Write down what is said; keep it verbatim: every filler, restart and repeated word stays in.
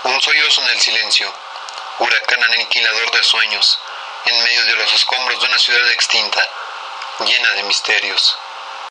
Un sollozo en el silencio, huracán aniquilador de sueños, en medio de los escombros de una ciudad extinta, llena de misterios.